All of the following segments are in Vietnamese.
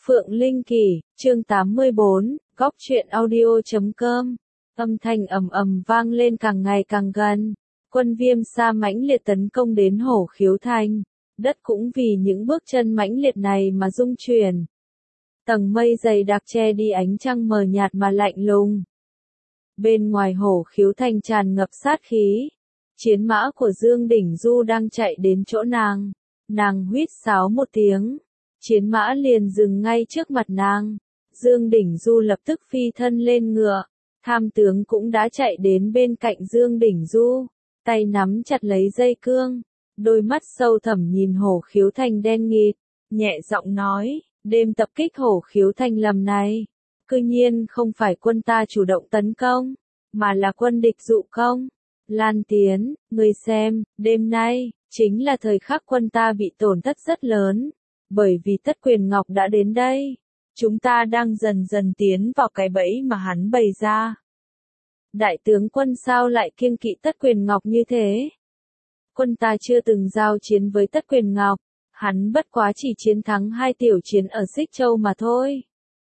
Phượng Linh Kỳ, chương 84, góc truyện audio.com. Âm thanh ầm ầm vang lên càng ngày càng gần. Quân Viêm Sa mãnh liệt tấn công đến Hổ Khiếu Thành. Đất cũng vì những bước chân mãnh liệt này mà rung chuyển. Tầng mây dày đặc che đi ánh trăng mờ nhạt mà lạnh lùng. Bên ngoài Hổ Khiếu Thành tràn ngập sát khí. Chiến mã của Dương Đỉnh Du đang chạy đến chỗ nàng. Nàng huýt sáo một tiếng. Chiến mã liền dừng ngay trước mặt nàng. Dương Đỉnh Du lập tức phi thân lên ngựa. Tham tướng cũng đã chạy đến bên cạnh Dương Đỉnh Du. Tay nắm chặt lấy dây cương. Đôi mắt sâu thẳm nhìn Hổ Khiếu Thành đen nghịt. Nhẹ giọng nói, đêm tập kích Hổ Khiếu Thành lần này. Cư nhiên không phải quân ta chủ động tấn công. Mà là quân địch dụ công. Lan Tiến, ngươi xem, đêm nay, chính là thời khắc quân ta bị tổn thất rất lớn. Bởi vì Tất Quyền Ngọc đã đến đây. Chúng ta đang dần dần tiến vào cái bẫy mà hắn bày ra. Đại tướng quân sao lại kiêng kỵ Tất Quyền Ngọc như thế? Quân ta chưa từng giao chiến với Tất Quyền Ngọc. Hắn bất quá chỉ chiến thắng 2 tiểu chiến ở Xích Châu mà thôi.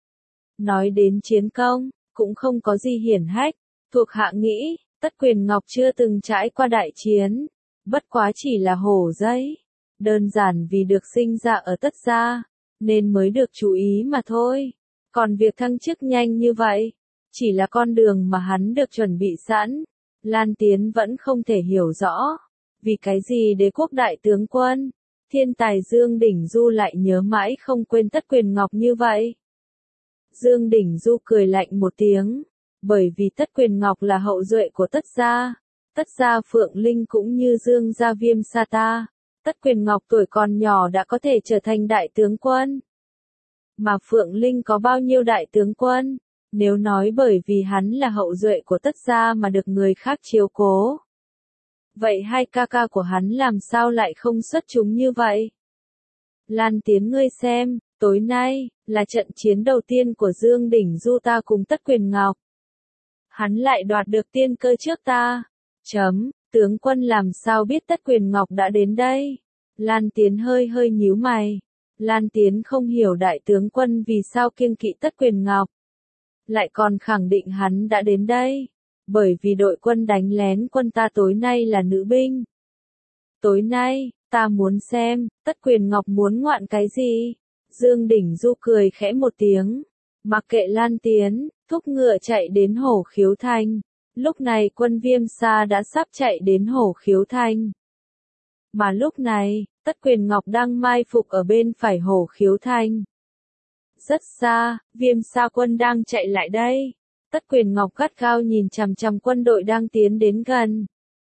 Nói đến chiến công, cũng không có gì hiển hách. Thuộc hạ nghĩ, Tất Quyền Ngọc chưa từng trải qua đại chiến. Bất quá chỉ là hổ dây. Đơn giản vì được sinh ra ở Tất gia, nên mới được chú ý mà thôi. Còn việc thăng chức nhanh như vậy, chỉ là con đường mà hắn được chuẩn bị sẵn. Lan Tiến vẫn không thể hiểu rõ. Vì cái gì đế quốc đại tướng quân, thiên tài Dương Đỉnh Du lại nhớ mãi không quên Tất Quyền Ngọc như vậy? Dương Đỉnh Du cười lạnh một tiếng. Bởi vì Tất Quyền Ngọc là hậu duệ của Tất gia. Tất gia Phượng Linh cũng như Dương gia Viêm Sa ta. Tất Quyền Ngọc tuổi còn nhỏ đã có thể trở thành đại tướng quân. Mà Phượng Linh có bao nhiêu đại tướng quân? Nếu nói bởi vì hắn là hậu duệ của Tất gia mà được người khác chiếu cố. Vậy 2 ca ca của hắn làm sao lại không xuất chúng như vậy? Lan Tiến, ngươi xem, tối nay, là trận chiến đầu tiên của Dương Đỉnh Du ta cùng Tất Quyền Ngọc. Hắn lại đoạt được tiên cơ trước ta. Tướng quân làm sao biết Tất Quyền Ngọc đã đến đây? Lan Tiến hơi nhíu mày. Lan Tiến không hiểu đại tướng quân vì sao kiêng kỵ Tất Quyền Ngọc. Lại còn khẳng định hắn đã đến đây. Bởi vì đội quân đánh lén quân ta tối nay là nữ binh. Tối nay, ta muốn xem, Tất Quyền Ngọc muốn ngoạn cái gì? Dương Đỉnh Du cười khẽ một tiếng. Mặc kệ Lan Tiến, thúc ngựa chạy đến Hổ Khiếu Thành. Lúc này quân Viêm Sa đã sắp chạy đến Hổ Khiếu Thành. Mà lúc này, Tất Quyền Ngọc đang mai phục ở bên phải Hổ Khiếu Thành. Rất xa, Viêm Sa quân đang chạy lại đây. Tất Quyền Ngọc gắt gao nhìn chằm chằm quân đội đang tiến đến gần.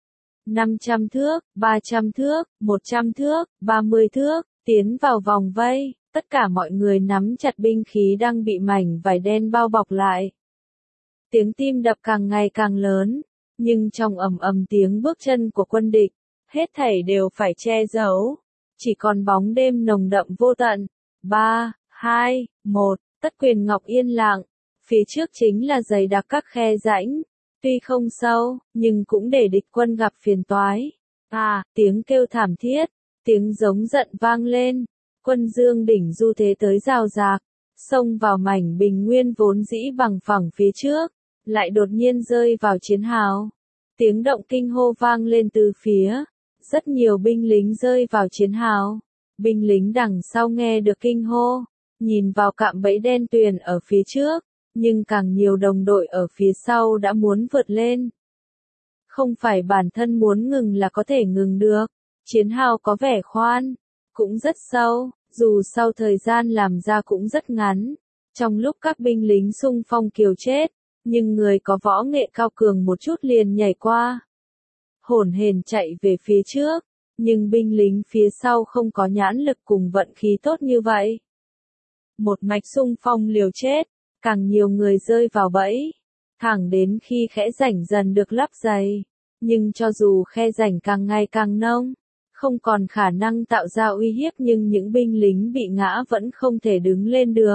500 thước, 300 thước, 100 thước, 30 thước, tiến vào vòng vây. Tất cả mọi người nắm chặt binh khí đang bị mảnh vải đen bao bọc lại. Tiếng tim đập càng ngày càng lớn, nhưng trong ầm ầm tiếng bước chân của quân địch, hết thảy đều phải che giấu. Chỉ còn bóng đêm nồng đậm vô tận. 3, 2, 1, Tất Quyền Ngọc yên lặng. Phía trước chính là dày đặc các khe rãnh. Tuy không sâu, nhưng cũng để địch quân gặp phiền toái. Tiếng kêu thảm thiết, tiếng giống giận vang lên. Quân Dương Đỉnh Du thế tới rào rạc, xông vào mảnh bình nguyên vốn dĩ bằng phẳng phía trước, lại đột nhiên rơi vào chiến hào. Tiếng động kinh hô vang lên từ phía, rất nhiều binh lính rơi vào chiến hào. Binh lính đằng sau nghe được kinh hô, nhìn vào cạm bẫy đen tuyền ở phía trước, nhưng càng nhiều đồng đội ở phía sau đã muốn vượt lên. Không phải bản thân muốn ngừng là có thể ngừng được, chiến hào có vẻ khoan, cũng rất sâu, dù sau thời gian làm ra cũng rất ngắn. Trong lúc các binh lính xung phong kiều chết, nhưng người có võ nghệ cao cường một chút liền nhảy qua. Hổn hển chạy về phía trước, nhưng binh lính phía sau không có nhãn lực cùng vận khí tốt như vậy. Một mạch xung phong liều chết, càng nhiều người rơi vào bẫy, thẳng đến khi khe rãnh dần được lấp đầy. Nhưng cho dù khe rãnh càng ngày càng nông, không còn khả năng tạo ra uy hiếp nhưng những binh lính bị ngã vẫn không thể đứng lên được.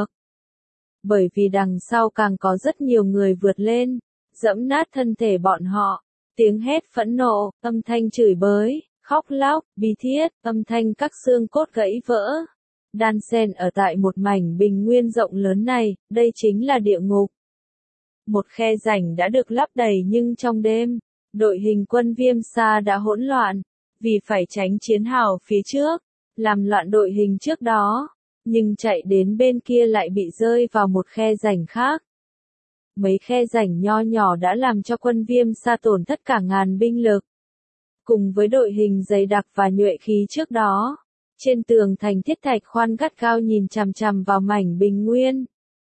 Bởi vì đằng sau càng có rất nhiều người vượt lên, dẫm nát thân thể bọn họ. Tiếng hét phẫn nộ, âm thanh chửi bới, khóc lóc, bi thiết, âm thanh các xương cốt gãy vỡ. đan xen ở tại một mảnh bình nguyên rộng lớn này, đây chính là địa ngục. Một khe rãnh đã được lấp đầy nhưng trong đêm, đội hình quân Viêm Sa đã hỗn loạn, vì phải tránh chiến hào phía trước, làm loạn đội hình trước đó, nhưng chạy đến bên kia lại bị rơi vào một khe rãnh khác. Mấy khe rãnh nho nhỏ đã làm cho quân Viêm Sa tổn thất cả ngàn binh lực. Cùng với đội hình dày đặc và nhuệ khí trước đó, trên tường thành thiết thạch khoan gắt gao nhìn chằm chằm vào mảnh bình nguyên.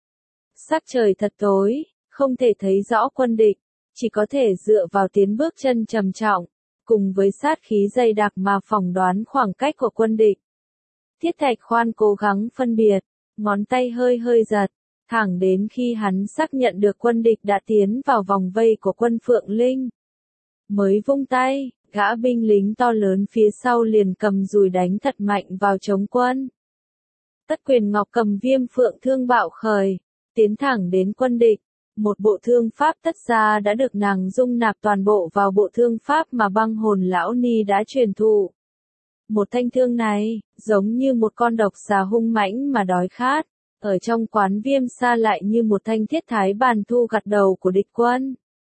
Sắc trời thật tối, không thể thấy rõ quân địch, chỉ có thể dựa vào tiến bước chân trầm trọng, cùng với sát khí dày đặc mà phỏng đoán khoảng cách của quân địch. Thiết thạch khoan cố gắng phân biệt, ngón tay hơi hơi giật, thẳng đến khi hắn xác nhận được quân địch đã tiến vào vòng vây của quân Phượng Linh. Mới vung tay, gã binh lính to lớn phía sau liền cầm dùi đánh thật mạnh vào chống quân. Tất Quyền Ngọc cầm Viêm Phượng thương bạo khởi, tiến thẳng đến quân địch. Một bộ thương pháp tất gia đã được nàng dung nạp toàn bộ vào bộ thương pháp mà Băng Hồn Lão Ni đã truyền thụ. Một thanh thương này, giống như một con độc xà hung mãnh mà đói khát, ở trong quán Viêm Sa lại như một thanh thiết thái bàn thu gặt đầu của địch quân.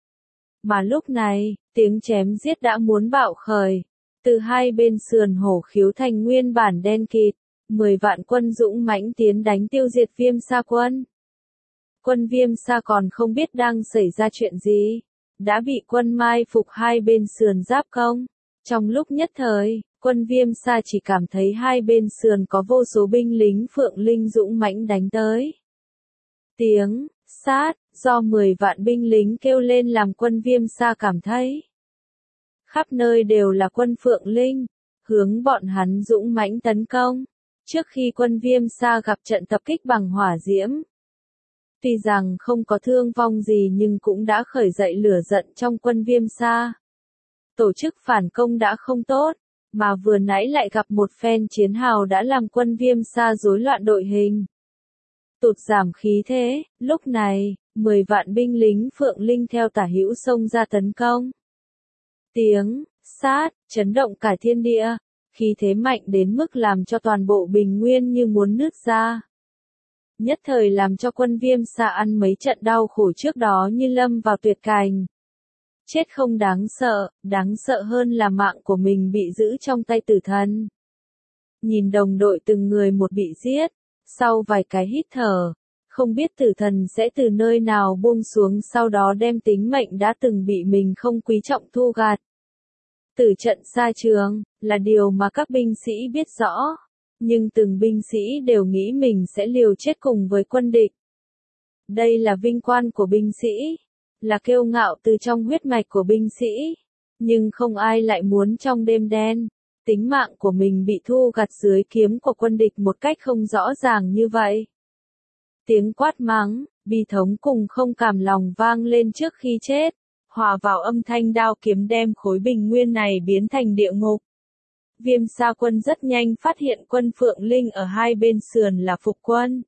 Mà lúc này, tiếng chém giết đã muốn bạo khởi, từ hai bên sườn Hổ Khiếu Thành nguyên bản đen kịt, 10 vạn quân dũng mãnh tiến đánh tiêu diệt Viêm Sa quân. Quân Viêm Sa còn không biết đang xảy ra chuyện gì, đã bị quân mai phục hai bên sườn giáp công. Trong lúc nhất thời, quân Viêm Sa chỉ cảm thấy hai bên sườn có vô số binh lính Phượng Linh dũng mãnh đánh tới. Tiếng sát do 10 vạn binh lính kêu lên làm quân Viêm Sa cảm thấy khắp nơi đều là quân Phượng Linh, hướng bọn hắn dũng mãnh tấn công. Trước khi quân Viêm Sa gặp trận tập kích bằng hỏa diễm, tuy rằng không có thương vong gì nhưng cũng đã khởi dậy lửa giận trong quân Viêm Sa. Tổ chức phản công đã không tốt, mà vừa nãy lại gặp một phen chiến hào đã làm quân Viêm Sa rối loạn đội hình. Tụt giảm khí thế, lúc này, 10 vạn binh lính Phượng Linh theo tả hữu xông ra tấn công. Tiếng sát chấn động cả thiên địa, khí thế mạnh đến mức làm cho toàn bộ bình nguyên như muốn nứt ra. Nhất thời làm cho quân Viêm Sa ăn mấy trận đau khổ trước đó như lâm vào tuyệt cảnh. Chết không đáng sợ hơn là mạng của mình bị giữ trong tay tử thần. Nhìn đồng đội từng người một bị giết, sau vài cái hít thở, không biết tử thần sẽ từ nơi nào buông xuống sau đó đem tính mệnh đã từng bị mình không quý trọng thu gạt. Tử trận xa trường, là điều mà các binh sĩ biết rõ. Nhưng từng binh sĩ đều nghĩ mình sẽ liều chết cùng với quân địch. Đây là vinh quang của binh sĩ, là kiêu ngạo từ trong huyết mạch của binh sĩ. Nhưng không ai lại muốn trong đêm đen, tính mạng của mình bị thu gặt dưới kiếm của quân địch một cách không rõ ràng như vậy. Tiếng quát mắng, bi thống cùng không cam lòng vang lên trước khi chết, hòa vào âm thanh đao kiếm đem khối bình nguyên này biến thành địa ngục. Viêm Sa quân rất nhanh phát hiện quân Phượng Linh ở hai bên sườn là phục quân.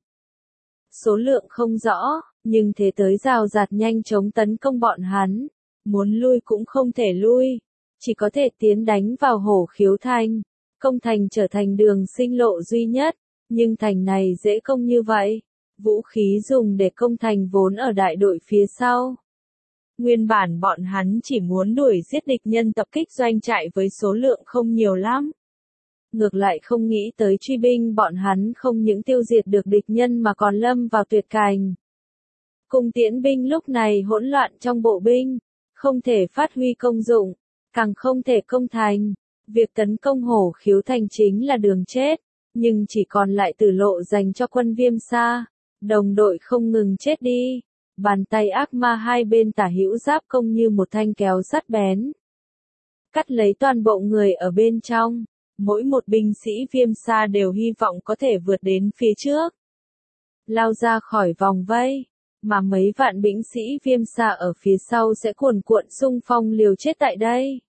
Số lượng không rõ, nhưng thế tới rào rạt nhanh chóng tấn công bọn hắn. Muốn lui cũng không thể lui, chỉ có thể tiến đánh vào Hổ Khiếu Thành. Công thành trở thành đường sinh lộ duy nhất, nhưng thành này dễ công như vậy. Vũ khí dùng để công thành vốn ở đại đội phía sau. Nguyên bản bọn hắn chỉ muốn đuổi giết địch nhân tập kích doanh trại với số lượng không nhiều lắm. Ngược lại không nghĩ tới truy binh bọn hắn không những tiêu diệt được địch nhân mà còn lâm vào tuyệt cảnh. Cung tiễn binh lúc này hỗn loạn trong bộ binh, không thể phát huy công dụng, càng không thể công thành. Việc tấn công Hổ Khiếu Thành chính là đường chết, nhưng chỉ còn lại tử lộ dành cho quân Viêm Sa. Đồng đội không ngừng chết đi. Bàn tay ác ma hai bên tả hữu giáp công như một thanh kéo sắt bén. Cắt lấy toàn bộ người ở bên trong. Mỗi một binh sĩ Viêm Sa đều hy vọng có thể vượt đến phía trước. Lao ra khỏi vòng vây. Mà mấy vạn binh sĩ Viêm Sa ở phía sau sẽ cuồn cuộn xung phong liều chết tại đây.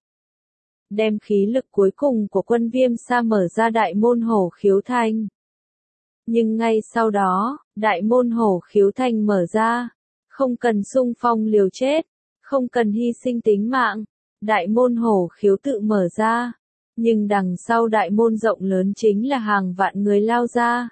Đem khí lực cuối cùng của quân Viêm Sa mở ra đại môn Hổ Khiếu Thành. Nhưng ngay sau đó, đại môn Hổ Khiếu Thành mở ra. Không cần xung phong liều chết, không cần hy sinh tính mạng, đại môn Hổ Khiếu tự mở ra. Nhưng đằng sau đại môn rộng lớn chính là hàng vạn người lao ra.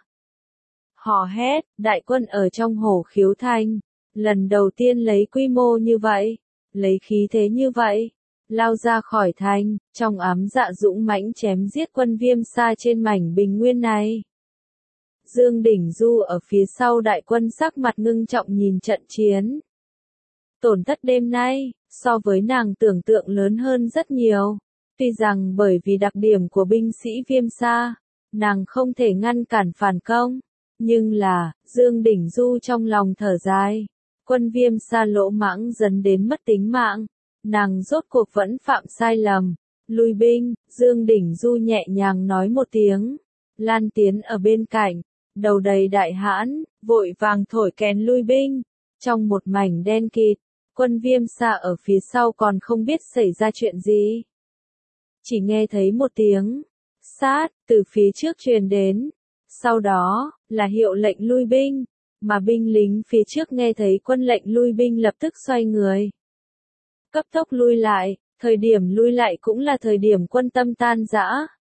Hò hét, đại quân ở trong Hổ Khiếu Thành, lần đầu tiên lấy quy mô như vậy, lấy khí thế như vậy, lao ra khỏi thành, trong ám dạ dũng mãnh chém giết quân Viêm Sa trên mảnh bình nguyên này. Dương Đỉnh Du ở phía sau đại quân sắc mặt ngưng trọng nhìn trận chiến. Tổn thất đêm nay, so với nàng tưởng tượng lớn hơn rất nhiều. Tuy rằng bởi vì đặc điểm của binh sĩ Viêm Sa, nàng không thể ngăn cản phản công. Nhưng là, Dương Đỉnh Du trong lòng thở dài. Quân Viêm Sa lỗ mãng dẫn đến mất tính mạng. Nàng rốt cuộc vẫn phạm sai lầm. Lui binh, Dương Đỉnh Du nhẹ nhàng nói một tiếng. Lan Tiến ở bên cạnh, đầu đầy đại hãn, vội vàng thổi kèn lui binh. Trong một mảnh đen kịt, quân Viêm Sa ở phía sau còn không biết xảy ra chuyện gì. Chỉ nghe thấy một tiếng sát từ phía trước truyền đến. Sau đó, là hiệu lệnh lui binh, mà binh lính phía trước nghe thấy quân lệnh lui binh lập tức xoay người. Cấp tốc lui lại, thời điểm lui lại cũng là thời điểm quân tâm tan rã.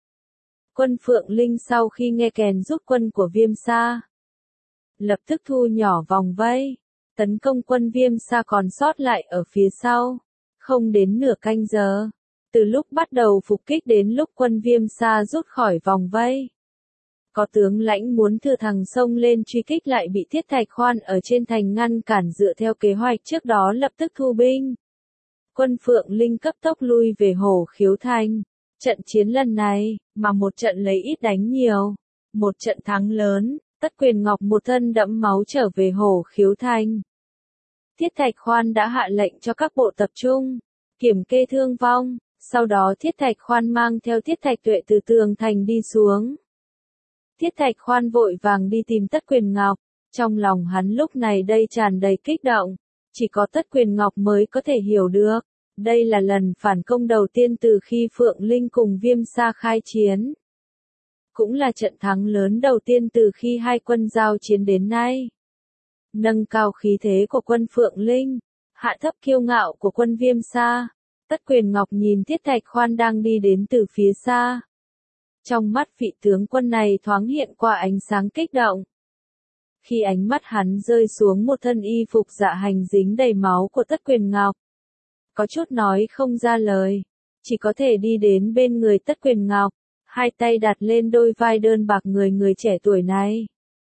Quân Phượng Linh sau khi nghe kèn rút quân của Viêm Sa, lập tức thu nhỏ vòng vây, tấn công quân Viêm Sa còn sót lại ở phía sau, không đến nửa canh giờ. Từ lúc bắt đầu phục kích đến lúc quân Viêm Sa rút khỏi vòng vây. Có tướng lãnh muốn thừa thằng xông lên truy kích lại bị Thiết Thạch Khoan ở trên thành ngăn cản dựa theo kế hoạch trước đó lập tức thu binh. Quân Phượng Linh cấp tốc lui về Hổ Khiếu Thành. Trận chiến lần này, mà một trận lấy ít đánh nhiều. Một trận thắng lớn, Tất Quyền Ngọc một thân đẫm máu trở về Hổ Khiếu Thành. Thiết Thạch Khoan đã hạ lệnh cho các bộ tập trung, kiểm kê thương vong. Sau đó Thiết Thạch Khoan mang theo Thiết Thạch Tuệ từ tường thành đi xuống. Thiết Thạch Khoan vội vàng đi tìm Tất Quyền Ngọc, trong lòng hắn lúc này đây tràn đầy kích động, chỉ có Tất Quyền Ngọc mới có thể hiểu được. Đây là lần phản công đầu tiên từ khi Phượng Linh cùng Viêm Sa khai chiến. Cũng là trận thắng lớn đầu tiên từ khi hai quân giao chiến đến nay. Nâng cao khí thế của quân Phượng Linh, hạ thấp kiêu ngạo của quân Viêm Sa. Tất Quyền Ngọc nhìn Thiết Thạch Khoan đang đi đến từ phía xa. Trong mắt vị tướng quân này thoáng hiện qua ánh sáng kích động. Khi ánh mắt hắn rơi xuống một thân y phục dạ hành dính đầy máu của Tất Quyền Ngọc. Có chút nói không ra lời, chỉ có thể đi đến bên người Tất Quyền Ngọc, hai tay đặt lên đôi vai đơn bạc người trẻ tuổi này.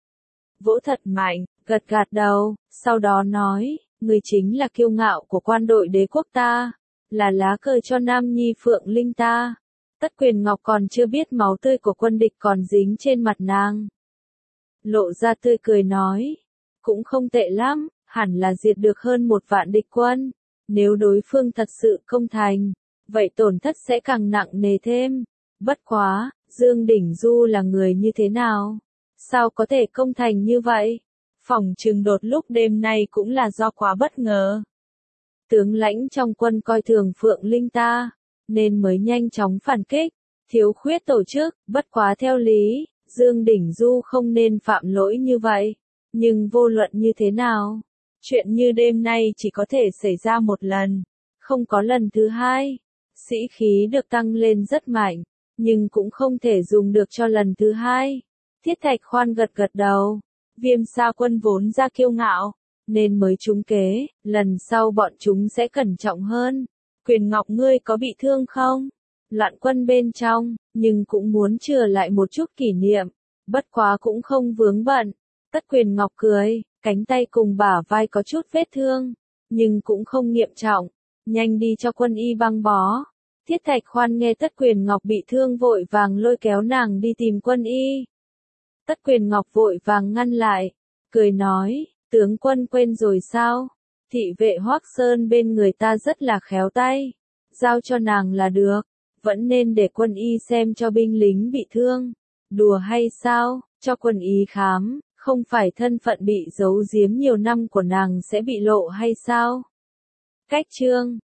Vỗ thật mạnh, gật gật đầu, sau đó nói, người chính là kiêu ngạo của quan đội đế quốc ta. Là lá cờ cho Nam Nhi Phượng Linh ta. Tất Quyền Ngọc còn chưa biết máu tươi của quân địch còn dính trên mặt nàng. Lộ ra tươi cười nói. Cũng không tệ lắm, hẳn là diệt được hơn 1 vạn địch quân. Nếu đối phương thật sự công thành, vậy tổn thất sẽ càng nặng nề thêm. Bất quá, Dương Đỉnh Du là người như thế nào? Sao có thể công thành như vậy? Phỏng chừng đột lúc đêm nay cũng là do quá bất ngờ. Tướng lãnh trong quân coi thường Phượng Linh ta, nên mới nhanh chóng phản kích, thiếu khuyết tổ chức, bất quá theo lý, Dương Đỉnh Du không nên phạm lỗi như vậy. Nhưng vô luận như thế nào, chuyện như đêm nay chỉ có thể xảy ra một lần, không có lần thứ hai. Sĩ khí được tăng lên rất mạnh, nhưng cũng không thể dùng được cho lần thứ hai. Thiết Thạch Khoan gật gật đầu, Viêm Sa quân vốn ra kiêu ngạo, nên mới trúng kế, lần sau bọn chúng sẽ cẩn trọng hơn. Quyền Ngọc ngươi có bị thương không? Loạn quân bên trong, nhưng cũng muốn chừa lại một chút kỷ niệm, bất quá cũng không vướng bận. Tất Quyền Ngọc cười, cánh tay cùng bả vai có chút vết thương, nhưng cũng không nghiêm trọng, nhanh đi cho quân y băng bó. Thiết Thạch Khoan nghe Tất Quyền Ngọc bị thương vội vàng lôi kéo nàng đi tìm quân y. Tất Quyền Ngọc vội vàng ngăn lại, cười nói, tướng quân quên rồi sao? Thị vệ Hoắc Sơn bên người ta rất là khéo tay, giao cho nàng là được, vẫn nên để quân y xem cho binh lính bị thương. Đùa hay sao, cho quân y khám, không phải thân phận bị giấu giếm nhiều năm của nàng sẽ bị lộ hay sao? Cách chương